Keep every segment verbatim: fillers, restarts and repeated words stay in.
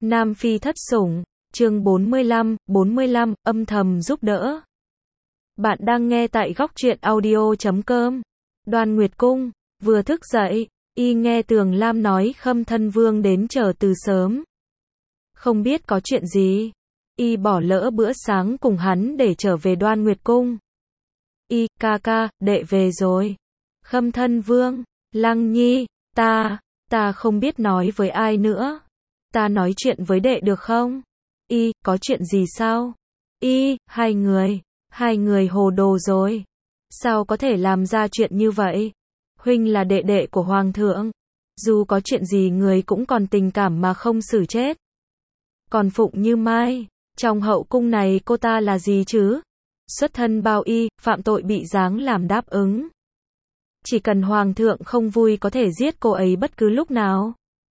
Nam Phi thất sủng, chương bốn mươi lăm, bốn mươi lăm, âm thầm giúp đỡ. Bạn đang nghe tại góc truyện audio chấm com. Đoan Nguyệt Cung, vừa thức dậy, y nghe Tường Lam nói Khâm Thân Vương đến chờ từ sớm. Không biết có chuyện gì, y bỏ lỡ bữa sáng cùng hắn để trở về Đoan Nguyệt Cung. Y, ca ca, đệ về rồi. Khâm Thân Vương, Lăng Nhi, ta, ta không biết nói với ai nữa. Ta nói chuyện với đệ được không? Y, có chuyện gì sao? Y, hai người, hai người hồ đồ rồi. Sao có thể làm ra chuyện như vậy? Huynh là đệ đệ của Hoàng thượng. Dù có chuyện gì người cũng còn tình cảm mà không xử chết. Còn Phụng Như Mai, trong hậu cung này cô ta là gì chứ? Xuất thân bao y, phạm tội bị giáng làm đáp ứng. Chỉ cần Hoàng thượng không vui có thể giết cô ấy bất cứ lúc nào.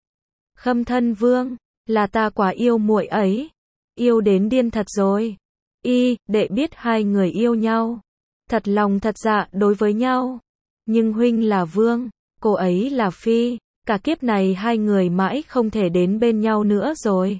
Khâm Thân Vương, là ta quá yêu muội ấy. Yêu đến điên thật rồi. Y, đệ biết hai người yêu nhau. Thật lòng thật dạ đối với nhau. Nhưng huynh là vương, cô ấy là phi. Cả kiếp này hai người mãi không thể đến bên nhau nữa rồi.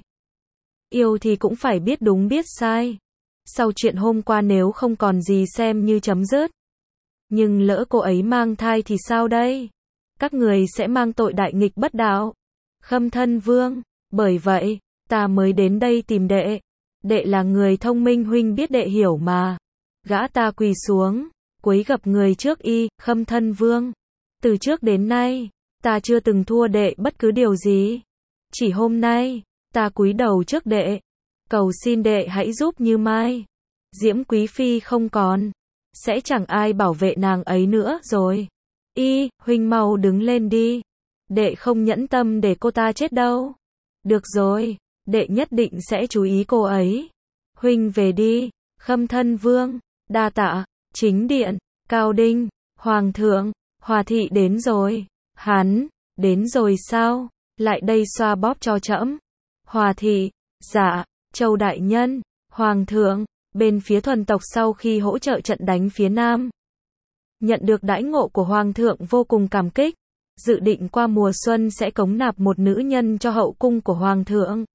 Yêu thì cũng phải biết đúng biết sai. Sau chuyện hôm qua nếu không còn gì xem như chấm dứt. Nhưng lỡ cô ấy mang thai thì sao đây? Các người sẽ mang tội đại nghịch bất đạo. Khâm Thân Vương, bởi vậy, ta mới đến đây tìm đệ. Đệ là người thông minh, huynh biết đệ hiểu mà. Gã ta quỳ xuống, cúi gập người trước y, Khâm Thân Vương. Từ trước đến nay, ta chưa từng thua đệ bất cứ điều gì. Chỉ hôm nay, ta cúi đầu trước đệ. Cầu xin đệ hãy giúp Như Mai. Diễm Quý Phi không còn. Sẽ chẳng ai bảo vệ nàng ấy nữa rồi. Y, huynh mau đứng lên đi. Đệ không nhẫn tâm để cô ta chết đâu. Được rồi, đệ nhất định sẽ chú ý cô ấy. Huynh về đi. Khâm Thân Vương, đa tạ. Chính điện, Cao Đinh, Hoàng thượng, Hòa thị đến rồi. Hắn, đến rồi sao? Lại đây xoa bóp cho trẫm. Hòa thị, dạ, Châu đại nhân, Hoàng thượng, bên phía thuần tộc sau khi hỗ trợ trận đánh phía Nam. Nhận được đãi ngộ của Hoàng thượng vô cùng cảm kích. Dự định qua mùa xuân sẽ cống nạp một nữ nhân cho hậu cung của Hoàng thượng.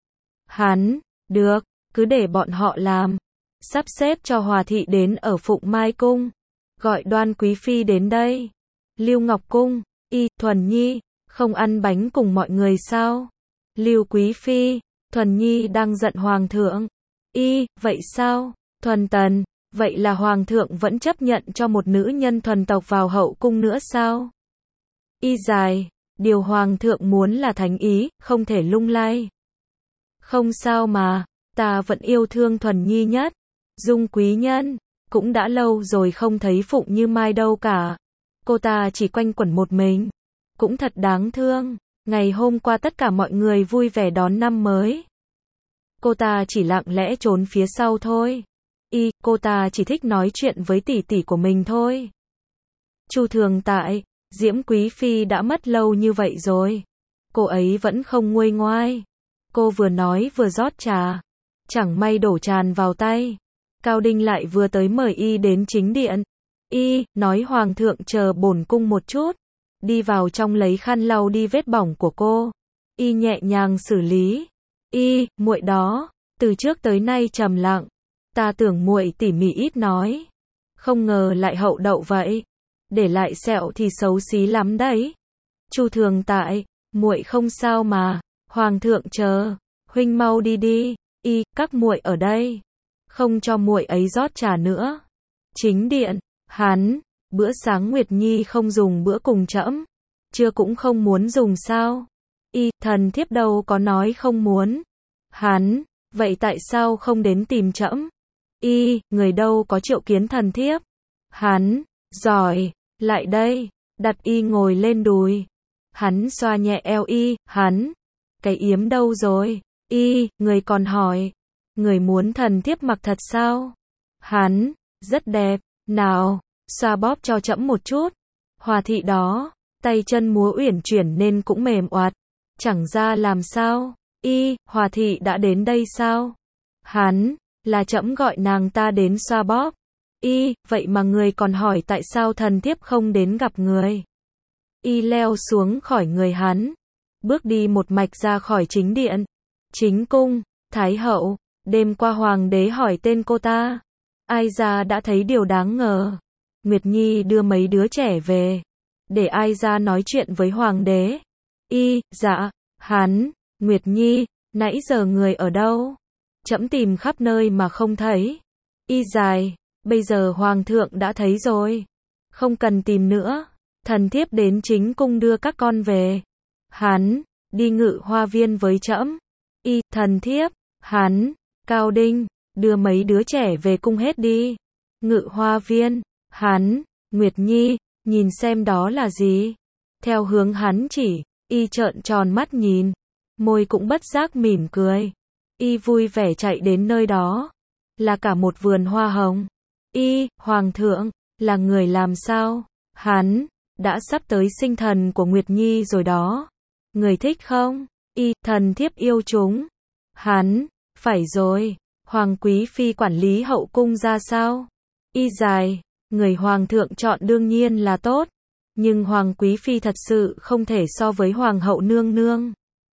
Hắn, được, cứ để bọn họ làm. Sắp xếp cho Hòa thị đến ở Phụng Mai Cung. Gọi Đoan Quý Phi đến đây. Lưu Ngọc Cung, Y, Thuần Nhi, không ăn bánh cùng mọi người sao? Lưu Quý Phi, Thuần Nhi đang giận Hoàng thượng. Y, vậy sao? Thuần Tần, vậy là Hoàng thượng vẫn chấp nhận cho một nữ nhân thuần tộc vào hậu cung nữa sao? Y dài, điều Hoàng thượng muốn là thánh ý, không thể lung lay. Không sao mà, ta vẫn yêu thương Thuần Nhi nhất. Dung quý nhân, cũng đã lâu rồi không thấy Phụng Như Mai đâu cả. Cô ta chỉ quanh quẩn một mình. Cũng thật đáng thương. Ngày hôm qua tất cả mọi người vui vẻ đón năm mới. Cô ta chỉ lặng lẽ trốn phía sau thôi. Y, cô ta chỉ thích nói chuyện với tỷ tỷ của mình thôi. Chu Thường Tại, Diễm Quý Phi đã mất lâu như vậy rồi. Cô ấy vẫn không nguôi ngoai. Cô vừa nói vừa rót trà. Chẳng may đổ tràn vào tay. Cao Đinh lại vừa tới mời y đến chính điện. Y, nói Hoàng thượng chờ bổn cung một chút. Đi vào trong lấy khăn lau đi vết bỏng của cô. Y nhẹ nhàng xử lý. Y, muội đó, từ trước tới nay trầm lặng. Ta tưởng muội tỉ mỉ ít nói. Không ngờ lại hậu đậu vậy. Để lại sẹo thì xấu xí lắm đấy. Chu Thường Tại, muội không sao mà. Hoàng thượng chờ. Huynh mau đi đi. Y, các muội ở đây. Không cho muội ấy rót trà nữa. Chính điện, hắn, bữa sáng Nguyệt Nhi không dùng bữa cùng trẫm. Trưa cũng không muốn dùng sao? Y, thần thiếp đâu có nói không muốn. Hắn, vậy tại sao không đến tìm trẫm? Y, người đâu có triệu kiến thần thiếp. Hắn, giỏi, lại đây, đặt y ngồi lên đùi. Hắn xoa nhẹ eo y, hắn, cái yếm đâu rồi? Y, người còn hỏi, người muốn thần thiếp mặc thật sao? Hắn, rất đẹp, nào, xoa bóp cho trẫm một chút. Hòa thị đó, tay chân múa uyển chuyển nên cũng mềm oạt. Chẳng ra làm sao? Y, Hòa thị đã đến đây sao? Hắn, là trẫm gọi nàng ta đến xoa bóp. Y, vậy mà người còn hỏi tại sao thần thiếp không đến gặp người. Y leo xuống khỏi người hắn, bước đi một mạch ra khỏi chính điện. Chính cung, Thái hậu, đêm qua hoàng đế hỏi tên cô ta. Ai ra đã thấy điều đáng ngờ. Nguyệt Nhi đưa mấy đứa trẻ về, để ai ra nói chuyện với hoàng đế. Y, dạ, hắn, Nguyệt Nhi, nãy giờ người ở đâu? Trẫm tìm khắp nơi mà không thấy. Y dài, bây giờ hoàng thượng đã thấy rồi. Không cần tìm nữa. Thần thiếp đến chính cung đưa các con về. Hắn, đi Ngự Hoa Viên với trẫm. Y, thần thiếp, hắn, Cao Đinh, đưa mấy đứa trẻ về cung hết đi. Ngự Hoa Viên, hắn, Nguyệt Nhi, nhìn xem đó là gì. Theo hướng hắn chỉ, Y trợn tròn mắt nhìn, môi cũng bất giác mỉm cười. Y vui vẻ chạy đến nơi đó, là cả một vườn hoa hồng. Y, hoàng thượng, là người làm sao? Hắn, đã sắp tới sinh thần của Nguyệt Nhi rồi đó. Người thích không? Y, thần thiếp yêu chúng. Hắn, phải rồi, hoàng quý phi quản lý hậu cung ra sao? Y dài, người hoàng thượng chọn đương nhiên là tốt, nhưng hoàng quý phi thật sự không thể so với hoàng hậu nương nương.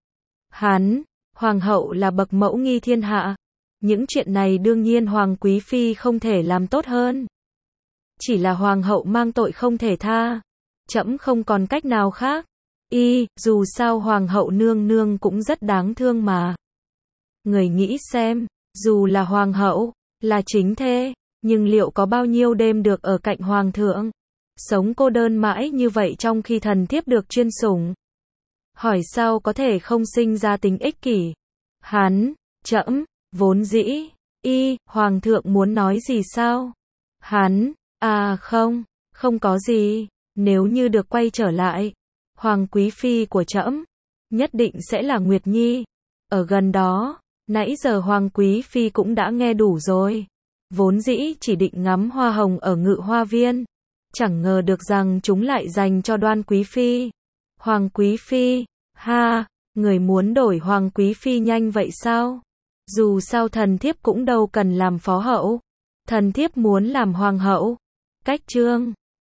Hắn, hoàng hậu là bậc mẫu nghi thiên hạ, những chuyện này đương nhiên hoàng quý phi không thể làm tốt hơn. Chỉ là hoàng hậu mang tội không thể tha, trẫm không còn cách nào khác. Y, dù sao hoàng hậu nương nương cũng rất đáng thương mà. Người nghĩ xem, dù là hoàng hậu, là chính thê, nhưng liệu có bao nhiêu đêm được ở cạnh hoàng thượng? Sống cô đơn mãi như vậy trong khi thần thiếp được chuyên sủng. Hỏi sao có thể không sinh ra tính ích kỷ? Hắn, trẫm, vốn dĩ, Y, hoàng thượng muốn nói gì sao? Hắn, à không, không có gì, nếu như được quay trở lại, hoàng quý phi của trẫm nhất định sẽ là Nguyệt Nhi. Ở gần đó, nãy giờ hoàng quý phi cũng đã nghe đủ rồi. Vốn dĩ chỉ định ngắm hoa hồng ở Ngự Hoa Viên, chẳng ngờ được rằng chúng lại dành cho Đoan quý phi. Hoàng quý phi, ha, người muốn đổi hoàng quý phi nhanh vậy sao? Dù sao thần thiếp cũng đâu cần làm phó hậu, thần thiếp muốn làm hoàng hậu. Cách chương